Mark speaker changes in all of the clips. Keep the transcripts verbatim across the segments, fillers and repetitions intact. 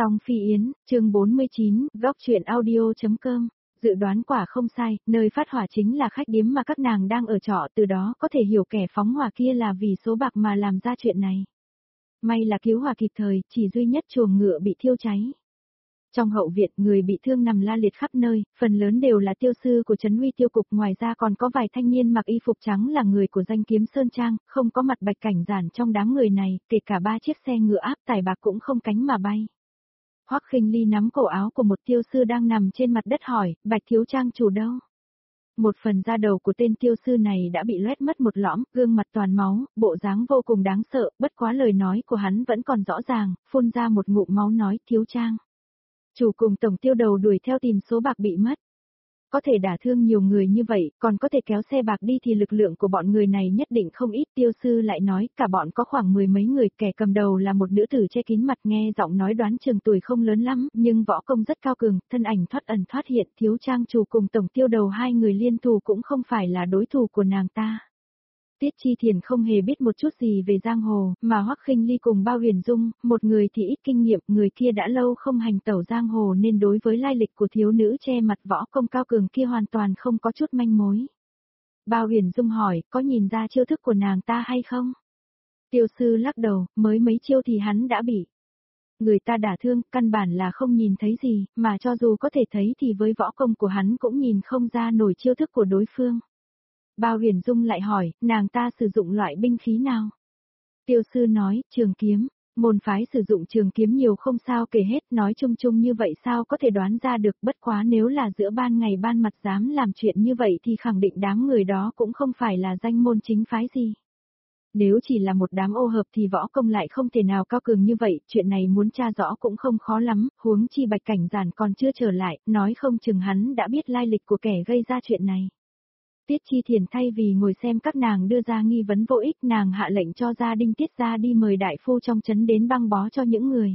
Speaker 1: Song Phi Yến, chương bốn mươi chín, góc truyện audio.com. Dự đoán quả không sai, nơi phát hỏa chính là khách điếm mà các nàng đang ở trọ, từ đó có thể hiểu kẻ phóng hỏa kia là vì số bạc mà làm ra chuyện này. May là cứu hỏa kịp thời, chỉ duy nhất chuồng ngựa bị thiêu cháy. Trong hậu viện, người bị thương nằm la liệt khắp nơi, phần lớn đều là tiêu sư của Trấn Uy Tiêu Cục, ngoài ra còn có vài thanh niên mặc y phục trắng là người của danh kiếm Sơn Trang, không có mặt Bạch Cảnh Giản trong đám người này, kể cả ba chiếc xe ngựa áp tải bạc cũng không cánh mà bay. Hoắc Khinh Ly nắm cổ áo của một tiêu sư đang nằm trên mặt đất hỏi, Bạch thiếu trang chủ đâu? Một phần da đầu của tên tiêu sư này đã bị loét mất một lõm, gương mặt toàn máu, bộ dáng vô cùng đáng sợ, bất quá lời nói của hắn vẫn còn rõ ràng, phun ra một ngụm máu nói, thiếu trang. Chủ cùng tổng tiêu đầu đuổi theo tìm số bạc bị mất. Có thể đả thương nhiều người như vậy, còn có thể kéo xe bạc đi thì lực lượng của bọn người này nhất định không ít. Tiêu sư lại nói, cả bọn có khoảng mười mấy người, kẻ cầm đầu là một nữ tử che kín mặt, nghe giọng nói đoán chừng tuổi không lớn lắm, nhưng võ công rất cao cường, thân ảnh thoát ẩn thoát hiện. Thiếu trang chủ cùng tổng tiêu đầu hai người liên thủ cũng không phải là đối thủ của nàng ta. Tiết Chi Thiền không hề biết một chút gì về giang hồ, mà Hoắc Khinh Ly cùng Bao Huyền Dung, một người thì ít kinh nghiệm, người kia đã lâu không hành tẩu giang hồ nên đối với lai lịch của thiếu nữ che mặt võ công cao cường kia hoàn toàn không có chút manh mối. Bao Huyền Dung hỏi, có nhìn ra chiêu thức của nàng ta hay không? Tiêu sư lắc đầu, mới mấy chiêu thì hắn đã bị người ta đả thương, căn bản là không nhìn thấy gì, mà cho dù có thể thấy thì với võ công của hắn cũng nhìn không ra nổi chiêu thức của đối phương. Bao Huyền Dung lại hỏi, nàng ta sử dụng loại binh khí nào? Tiêu sư nói, trường kiếm, môn phái sử dụng trường kiếm nhiều không sao kể hết, nói chung chung như vậy sao có thể đoán ra được, bất quá nếu là giữa ban ngày ban mặt dám làm chuyện như vậy thì khẳng định đám người đó cũng không phải là danh môn chính phái gì. Nếu chỉ là một đám ô hợp thì võ công lại không thể nào cao cường như vậy, chuyện này muốn tra rõ cũng không khó lắm, huống chi Bạch Cảnh Giản còn chưa trở lại, nói không chừng hắn đã biết lai lịch của kẻ gây ra chuyện này. Tiết Chi Thiền thay vì ngồi xem các nàng đưa ra nghi vấn vô ích, nàng hạ lệnh cho gia Đinh Tiết ra đi mời đại phu trong trấn đến băng bó cho những người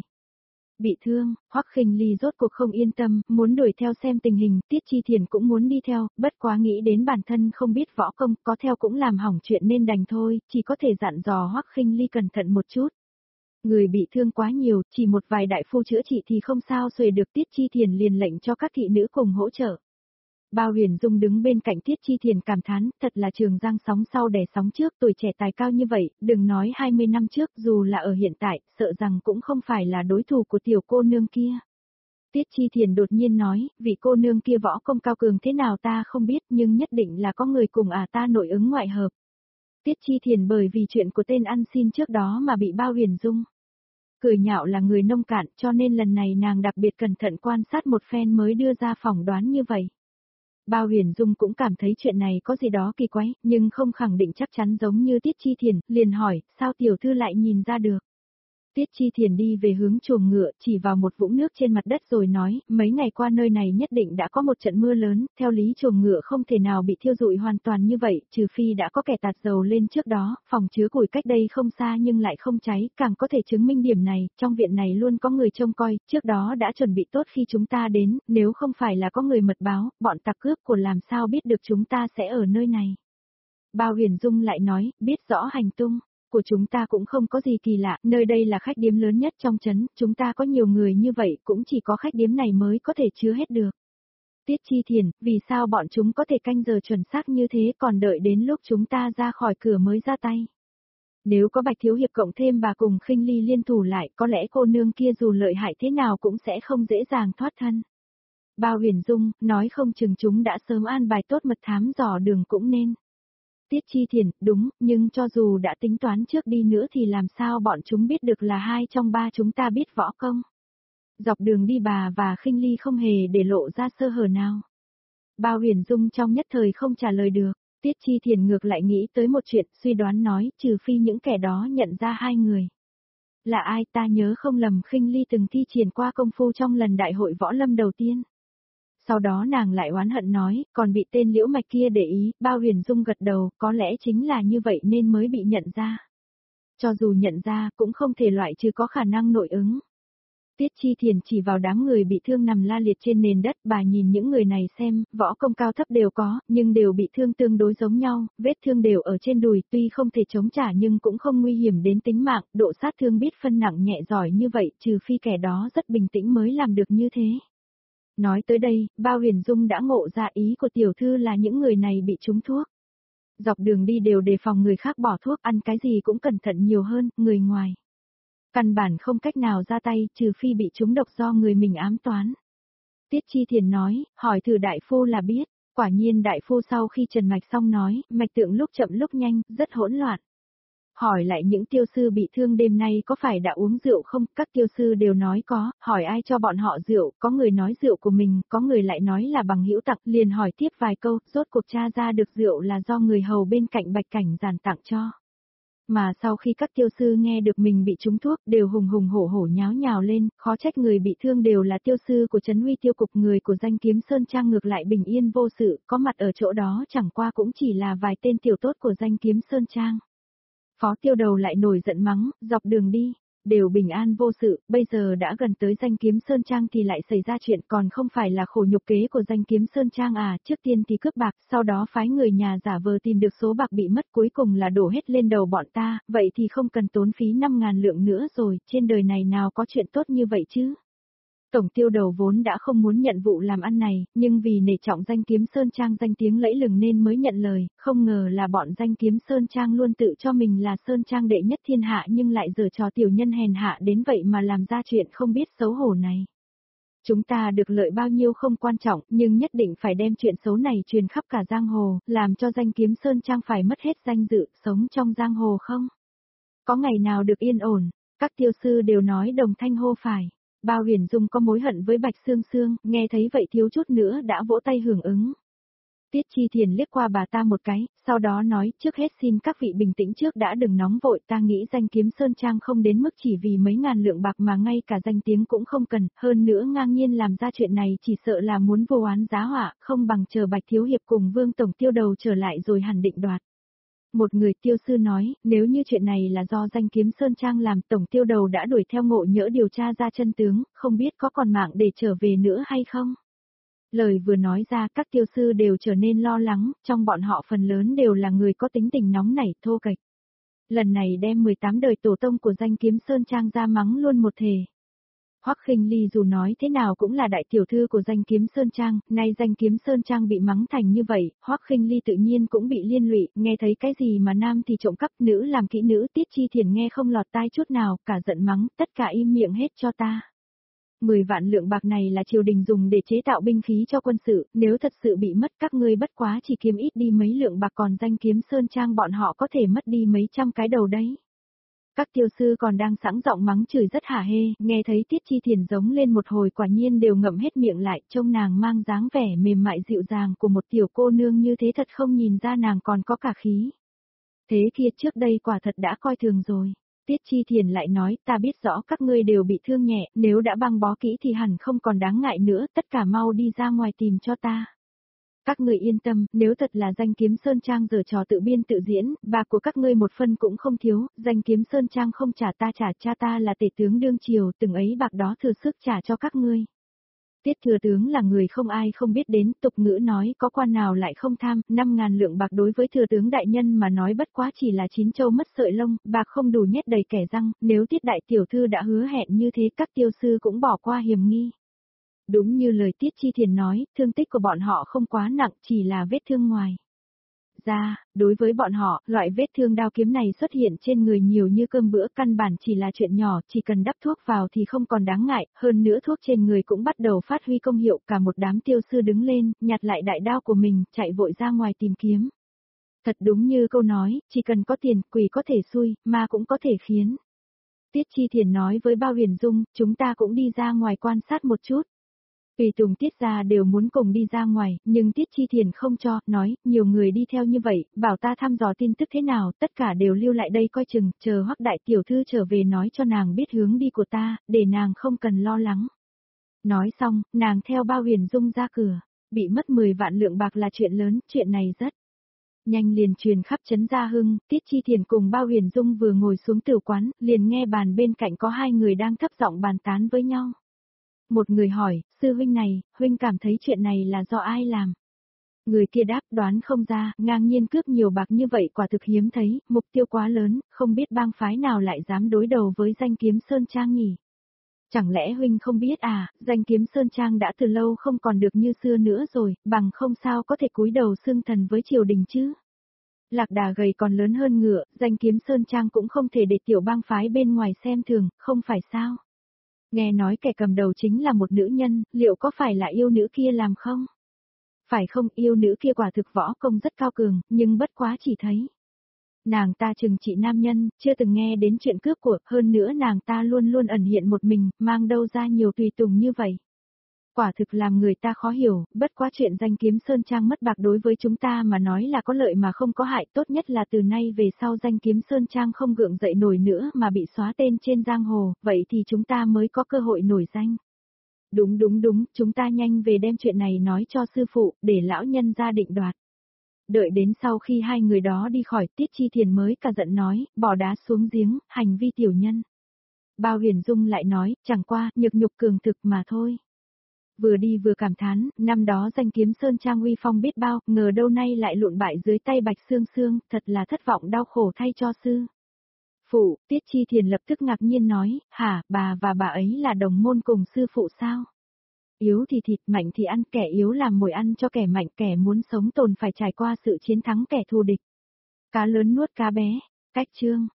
Speaker 1: bị thương. Hoắc Khinh Ly rốt cuộc không yên tâm, muốn đuổi theo xem tình hình, Tiết Chi Thiền cũng muốn đi theo, bất quá nghĩ đến bản thân không biết võ công, có theo cũng làm hỏng chuyện nên đành thôi, chỉ có thể dặn dò Hoắc Khinh Ly cẩn thận một chút. Người bị thương quá nhiều, chỉ một vài đại phu chữa trị thì không sao xuề được. Tiết Chi Thiền liền lệnh cho các thị nữ cùng hỗ trợ. Bao Huyền Dung đứng bên cạnh Tiết Chi Thiền cảm thán, thật là trường giang sóng sau đè sóng trước, tuổi trẻ tài cao như vậy, đừng nói hai mươi năm trước, dù là ở hiện tại, sợ rằng cũng không phải là đối thủ của tiểu cô nương kia. Tiết Chi Thiền đột nhiên nói, vị cô nương kia võ công cao cường thế nào ta không biết, nhưng nhất định là có người cùng à ta nội ứng ngoại hợp. Tiết Chi Thiền bởi vì chuyện của tên ăn xin trước đó mà bị Bao Huyền Dung cười nhạo là người nông cạn, cho nên lần này nàng đặc biệt cẩn thận quan sát một phen mới đưa ra phỏng đoán như vậy. Bao Huyền Dung cũng cảm thấy chuyện này có gì đó kỳ quái, nhưng không khẳng định chắc chắn giống như Tiết Chi Thiền, liền hỏi, sao tiểu thư lại nhìn ra được? Tiết Chi Thiền đi về hướng chuồng ngựa, chỉ vào một vũng nước trên mặt đất rồi nói, mấy ngày qua nơi này nhất định đã có một trận mưa lớn, theo lý chuồng ngựa không thể nào bị thiêu rụi hoàn toàn như vậy, trừ phi đã có kẻ tạt dầu lên trước đó, phòng chứa củi cách đây không xa nhưng lại không cháy, càng có thể chứng minh điểm này, trong viện này luôn có người trông coi, trước đó đã chuẩn bị tốt khi chúng ta đến, nếu không phải là có người mật báo, bọn tặc cướp của làm sao biết được chúng ta sẽ ở nơi này. Bao Huyền Dung lại nói, biết rõ hành tung của chúng ta cũng không có gì kỳ lạ, nơi đây là khách điếm lớn nhất trong trấn, chúng ta có nhiều người như vậy, cũng chỉ có khách điếm này mới có thể chứa hết được. Tiết Chi Thiền, vì sao bọn chúng có thể canh giờ chuẩn xác như thế còn đợi đến lúc chúng ta ra khỏi cửa mới ra tay? Nếu có Bạch thiếu hiệp cộng thêm bà cùng Khinh Ly liên thủ lại, có lẽ cô nương kia dù lợi hại thế nào cũng sẽ không dễ dàng thoát thân. Bao Huyền Dung, nói không chừng chúng đã sớm an bài tốt mật thám dò đường cũng nên. Tiết Chi Thiền, đúng, nhưng cho dù đã tính toán trước đi nữa thì làm sao bọn chúng biết được là hai trong ba chúng ta biết võ công. Dọc đường đi bà và Khinh Ly không hề để lộ ra sơ hở nào. Bao Huyền Dung trong nhất thời không trả lời được, Tiết Chi Thiền ngược lại nghĩ tới một chuyện, suy đoán nói, trừ phi những kẻ đó nhận ra hai người. Là ai ta nhớ không lầm Khinh Ly từng thi triển qua công phu trong lần đại hội võ lâm đầu tiên. Sau đó nàng lại oán hận nói, còn bị tên Liễu Mạch kia để ý, Bao Huyền Dung gật đầu, có lẽ chính là như vậy nên mới bị nhận ra. Cho dù nhận ra, cũng không thể loại trừ có khả năng nội ứng. Tiết Chi Thiền chỉ vào đám người bị thương nằm la liệt trên nền đất, bà nhìn những người này xem, võ công cao thấp đều có, nhưng đều bị thương tương đối giống nhau, vết thương đều ở trên đùi, tuy không thể chống trả nhưng cũng không nguy hiểm đến tính mạng, độ sát thương biết phân nặng nhẹ giỏi như vậy, trừ phi kẻ đó rất bình tĩnh mới làm được như thế. Nói tới đây, Bao Huyền Dung đã ngộ ra ý của tiểu thư là những người này bị trúng thuốc. Dọc đường đi đều đề phòng người khác bỏ thuốc, ăn cái gì cũng cẩn thận nhiều hơn, người ngoài. Căn bản không cách nào ra tay, trừ phi bị trúng độc do người mình ám toán. Tiết Chi Thiền nói, hỏi thử đại phu là biết. Quả nhiên đại phu sau khi trần mạch xong nói, mạch tượng lúc chậm lúc nhanh, rất hỗn loạn. Hỏi lại những tiêu sư bị thương đêm nay có phải đã uống rượu không, các tiêu sư đều nói có, hỏi ai cho bọn họ rượu, có người nói rượu của mình, có người lại nói là bằng hữu tặc, liền hỏi tiếp vài câu, rốt cuộc tra ra được rượu là do người hầu bên cạnh Bạch Cảnh giàn tặng cho. Mà sau khi các tiêu sư nghe được mình bị trúng thuốc đều hùng hùng hổ hổ nháo nhào lên, khó trách người bị thương đều là tiêu sư của Trấn Huy Tiêu Cục, người của danh Kiếm Sơn Trang ngược lại bình yên vô sự, có mặt ở chỗ đó chẳng qua cũng chỉ là vài tên tiểu tốt của danh Kiếm Sơn Trang. Phó Tiêu Đầu lại nổi giận mắng, dọc đường đi, đều bình an vô sự, bây giờ đã gần tới danh Kiếm Sơn Trang thì lại xảy ra chuyện, còn không phải là khổ nhục kế của danh Kiếm Sơn Trang à, trước tiên thì cướp bạc, sau đó phái người nhà giả vờ tìm được số bạc bị mất, cuối cùng là đổ hết lên đầu bọn ta, vậy thì không cần tốn phí năm ngàn lượng nữa rồi, trên đời này nào có chuyện tốt như vậy chứ. Tổng Tiêu Đầu vốn đã không muốn nhận vụ làm ăn này, nhưng vì nể trọng danh Kiếm Sơn Trang danh tiếng lẫy lừng nên mới nhận lời, không ngờ là bọn danh Kiếm Sơn Trang luôn tự cho mình là Sơn Trang đệ nhất thiên hạ nhưng lại giở trò tiểu nhân hèn hạ đến vậy mà làm ra chuyện không biết xấu hổ này. Chúng ta được lợi bao nhiêu không quan trọng, nhưng nhất định phải đem chuyện xấu này truyền khắp cả giang hồ, làm cho danh Kiếm Sơn Trang phải mất hết danh dự, sống trong giang hồ không? Có ngày nào được yên ổn, các tiêu sư đều nói đồng thanh hô phải. Bao Huyền Dung có mối hận với Bạch Sương Sương, nghe thấy vậy thiếu chút nữa đã vỗ tay hưởng ứng. Tiết Chi Thiền liếc qua bà ta một cái, sau đó nói, trước hết xin các vị bình tĩnh trước đã, đừng nóng vội, ta nghĩ danh Kiếm Sơn Trang không đến mức chỉ vì mấy ngàn lượng bạc mà ngay cả danh tiếng cũng không cần, hơn nữa ngang nhiên làm ra chuyện này chỉ sợ là muốn vô oán giá họa, không bằng chờ Bạch Thiếu Hiệp cùng Vương Tổng Tiêu Đầu trở lại rồi hẳn định đoạt. Một người tiêu sư nói, nếu như chuyện này là do danh Kiếm Sơn Trang làm, Tổng Tiêu Đầu đã đuổi theo Ngộ Nhỡ điều tra ra chân tướng, không biết có còn mạng để trở về nữa hay không? Lời vừa nói ra các tiêu sư đều trở nên lo lắng, trong bọn họ phần lớn đều là người có tính tình nóng nảy, thô kệch. Lần này đem mười tám đời tổ tông của danh Kiếm Sơn Trang ra mắng luôn một thể. Hoắc Khinh Ly dù nói thế nào cũng là đại tiểu thư của danh Kiếm Sơn Trang, nay danh Kiếm Sơn Trang bị mắng thành như vậy, Hoắc Khinh Ly tự nhiên cũng bị liên lụy, nghe thấy cái gì mà nam thì trộm cắp, nữ làm kỹ nữ, Tiết Chi Thiền nghe không lọt tai chút nào, cả giận mắng, tất cả im miệng hết cho ta. Mười vạn lượng bạc này là triều đình dùng để chế tạo binh khí cho quân sự, nếu thật sự bị mất các ngươi bất quá chỉ kiếm ít đi mấy lượng bạc, còn danh Kiếm Sơn Trang bọn họ có thể mất đi mấy trăm cái đầu đấy. Các tiêu sư còn đang sẵn giọng mắng chửi rất hả hê, nghe thấy Tiết Chi Thiền giống lên một hồi quả nhiên đều ngậm hết miệng lại, trông nàng mang dáng vẻ mềm mại dịu dàng của một tiểu cô nương như thế thật không nhìn ra nàng còn có cả khí. Thế kia trước đây quả thật đã coi thường rồi. Tiết Chi Thiền lại nói, ta biết rõ các ngươi đều bị thương nhẹ, nếu đã băng bó kỹ thì hẳn không còn đáng ngại nữa, tất cả mau đi ra ngoài tìm cho ta. Các người yên tâm, nếu thật là danh Kiếm Sơn Trang giở trò tự biên tự diễn, bạc của các ngươi một phân cũng không thiếu, danh Kiếm Sơn Trang không trả ta trả, cha ta là tể tướng đương triều, từng ấy bạc đó thừa sức trả cho các ngươi. Tiết thừa tướng là người không ai không biết đến, tục ngữ nói có quan nào lại không tham, năm ngàn lượng bạc đối với thừa tướng đại nhân mà nói bất quá chỉ là chín châu mất sợi lông, bạc không đủ nhét đầy kẻ răng, nếu Tiết đại tiểu thư đã hứa hẹn như thế các tiêu sư cũng bỏ qua hiểm nghi. Đúng như lời Tiết Chi Thiền nói, thương tích của bọn họ không quá nặng, chỉ là vết thương ngoài ra, đối với bọn họ, loại vết thương đao kiếm này xuất hiện trên người nhiều như cơm bữa, căn bản chỉ là chuyện nhỏ, chỉ cần đắp thuốc vào thì không còn đáng ngại, hơn nữa thuốc trên người cũng bắt đầu phát huy công hiệu, cả một đám tiêu sư đứng lên, nhặt lại đại đao của mình, chạy vội ra ngoài tìm kiếm. Thật đúng như câu nói, chỉ cần có tiền, quỷ có thể xui, ma cũng có thể khiến. Tiết Chi Thiền nói với Bao Huyền Dung, chúng ta cũng đi ra ngoài quan sát một chút. Tùy Tùng Tiết gia đều muốn cùng đi ra ngoài, nhưng Tiết Chi Thiền không cho, nói, nhiều người đi theo như vậy, bảo ta thăm dò tin tức thế nào, tất cả đều lưu lại đây coi chừng, chờ Hoắc đại tiểu thư trở về nói cho nàng biết hướng đi của ta, để nàng không cần lo lắng. Nói xong, nàng theo Bao Huyền Dung ra cửa, bị mất mười vạn lượng bạc là chuyện lớn, chuyện này rất Nhanh liền truyền khắp trấn Gia Hưng, Tiết Chi Thiền cùng Bao Huyền Dung vừa ngồi xuống tiểu quán, liền nghe bàn bên cạnh có hai người đang thấp giọng bàn tán với nhau. Một người hỏi, sư huynh này, huynh cảm thấy chuyện này là do ai làm? Người kia đáp, đoán không ra, ngang nhiên cướp nhiều bạc như vậy quả thực hiếm thấy, mục tiêu quá lớn, không biết bang phái nào lại dám đối đầu với danh kiếm Sơn Trang nhỉ? Chẳng lẽ huynh không biết à, danh kiếm Sơn Trang đã từ lâu không còn được như xưa nữa rồi, bằng không sao có thể cúi đầu xưng thần với triều đình chứ? Lạc đà gầy còn lớn hơn ngựa, danh kiếm Sơn Trang cũng không thể để tiểu bang phái bên ngoài xem thường, không phải sao? Nghe nói kẻ cầm đầu chính là một nữ nhân, liệu có phải là yêu nữ kia làm không? Phải không, yêu nữ kia quả thực võ công rất cao cường, nhưng bất quá chỉ thấy. Nàng ta trừng trị nam nhân, chưa từng nghe đến chuyện cướp của, hơn nữa nàng ta luôn luôn ẩn hiện một mình, mang đâu ra nhiều tùy tùng như vậy. Quả thực làm người ta khó hiểu, bất quá chuyện danh kiếm Sơn Trang mất bạc đối với chúng ta mà nói là có lợi mà không có hại, tốt nhất là từ nay về sau danh kiếm Sơn Trang không gượng dậy nổi nữa mà bị xóa tên trên giang hồ, vậy thì chúng ta mới có cơ hội nổi danh. Đúng đúng đúng, chúng ta nhanh về đem chuyện này nói cho sư phụ, để lão nhân ra định đoạt. Đợi đến sau khi hai người đó đi khỏi, Tiết Chi Thiền mới cả giận nói, bỏ đá xuống giếng, hành vi tiểu nhân. Bao Huyền Dung lại nói, chẳng qua, nhược nhục cường thực mà thôi. Vừa đi vừa cảm thán, năm đó danh kiếm Sơn Trang uy phong biết bao, ngờ đâu nay lại lụn bại dưới tay Bạch Sương Sương, thật là thất vọng đau khổ thay cho sư. Phụ, Tiết Chi Thiền lập tức ngạc nhiên nói, hả, bà và bà ấy là đồng môn cùng sư phụ sao? Yếu thì thịt, mạnh thì ăn, kẻ yếu làm mồi ăn cho kẻ mạnh, kẻ muốn sống tồn phải trải qua sự chiến thắng kẻ thù địch. Cá lớn nuốt cá bé, cách chương.